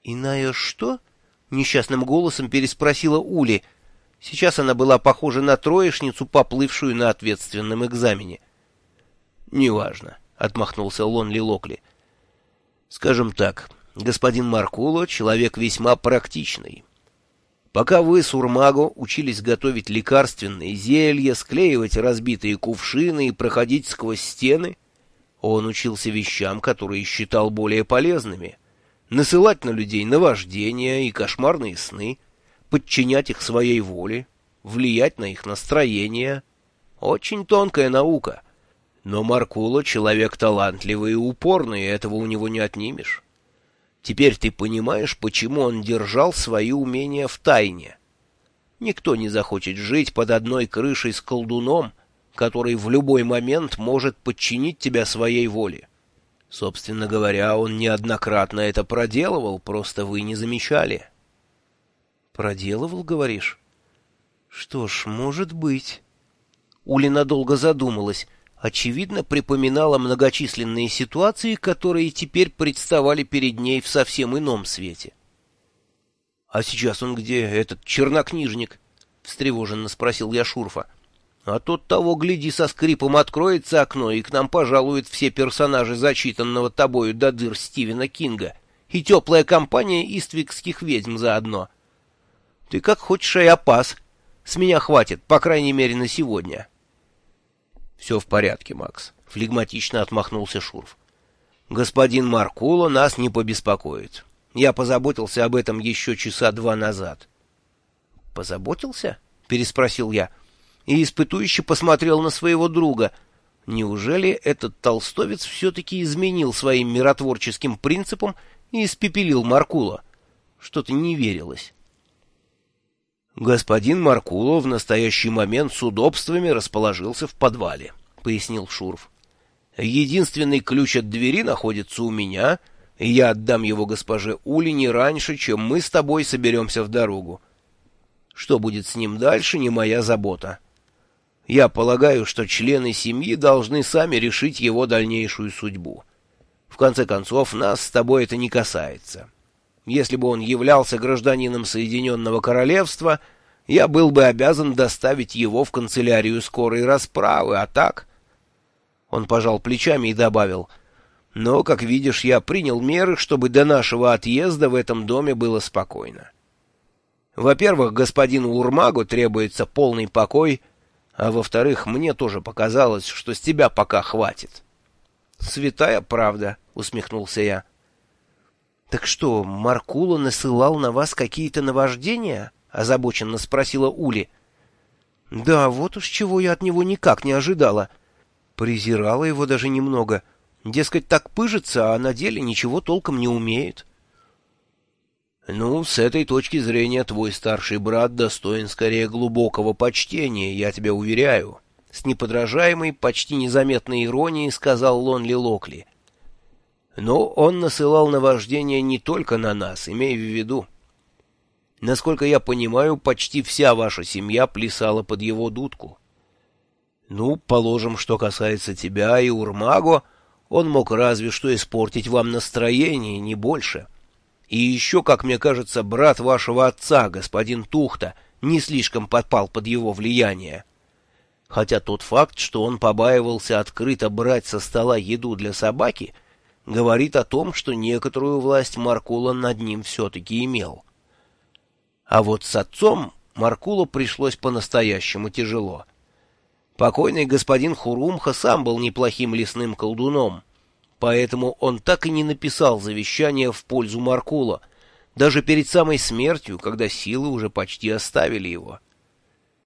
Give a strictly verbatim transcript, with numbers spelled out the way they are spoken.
«Иная что?» — несчастным голосом переспросила Ули. Сейчас она была похожа на троечницу, поплывшую на ответственном экзамене. «Неважно», — отмахнулся Лонли Локли. «Скажем так, господин Маркуло — человек весьма практичный. Пока вы с Урмаго учились готовить лекарственные зелья, склеивать разбитые кувшины и проходить сквозь стены, он учился вещам, которые считал более полезными. Насылать на людей наваждения и кошмарные сны, подчинять их своей воле, влиять на их настроение. Очень тонкая наука. Но Маркуло — человек талантливый и упорный, и этого у него не отнимешь. Теперь ты понимаешь, почему он держал свои умения в тайне. Никто не захочет жить под одной крышей с колдуном, который в любой момент может подчинить тебя своей воле. Собственно говоря, он неоднократно это проделывал, просто вы не замечали». «Проделывал, говоришь?» «Что ж, может быть». Ули надолго задумалась. Очевидно, припоминала многочисленные ситуации, которые теперь представали перед ней в совсем ином свете. «А сейчас он где, этот чернокнижник?» — встревоженно спросил я Шурфа. «А тот того, гляди, со скрипом откроется окно, и к нам пожалуют все персонажи зачитанного тобою до дыр Стивена Кинга и теплая компания иствикских ведьм заодно. Ты как хочешь, Айапас. С меня хватит, по крайней мере, на сегодня». «Все в порядке, Макс», — флегматично отмахнулся Шурф. «Господин Маркуло нас не побеспокоит. Я позаботился об этом еще часа два назад». «Позаботился?» — переспросил я, и испытующе посмотрел на своего друга. Неужели этот толстовец все-таки изменил своим миротворческим принципам и испепелил Маркуло? Что-то не верилось. «Господин Маркуло в настоящий момент с удобствами расположился в подвале», — пояснил Шурф. «Единственный ключ от двери находится у меня, и я отдам его госпоже Ули не раньше, чем мы с тобой соберемся в дорогу. Что будет с ним дальше, не моя забота. Я полагаю, что члены семьи должны сами решить его дальнейшую судьбу. В конце концов, нас с тобой это не касается. Если бы он являлся гражданином Соединенного Королевства, я был бы обязан доставить его в канцелярию скорой расправы, а так...» Он пожал плечами и добавил: «Но, как видишь, я принял меры, чтобы до нашего отъезда в этом доме было спокойно. Во-первых, господину Урмагу требуется полный покой, а во-вторых, мне тоже показалось, что с тебя пока хватит». «Святая правда», — усмехнулся я. «Так что, Маркуло насылал на вас какие-то наваждения?» — озабоченно спросила Ули. «Да, вот уж чего я от него никак не ожидала. Презирала его даже немного. Дескать, так пыжится, а на деле ничего толком не умеет». «Ну, с этой точки зрения твой старший брат достоин скорее глубокого почтения, я тебя уверяю», — с неподражаемой, почти незаметной иронией сказал Лонли Локли. «Но он насылал наваждение не только на нас, имей в виду. Насколько я понимаю, почти вся ваша семья плясала под его дудку. Ну, положим, что касается тебя и Урмаго, он мог разве что испортить вам настроение, не больше. И еще, как мне кажется, брат вашего отца, господин Тухта, не слишком подпал под его влияние. Хотя тот факт, что он побаивался открыто брать со стола еду для собаки, говорит о том, что некоторую власть Маркуло над ним все-таки имел. А вот с отцом Маркуло пришлось по-настоящему тяжело. Покойный господин Хурумха сам был неплохим лесным колдуном, поэтому он так и не написал завещание в пользу Маркуло, даже перед самой смертью, когда силы уже почти оставили его.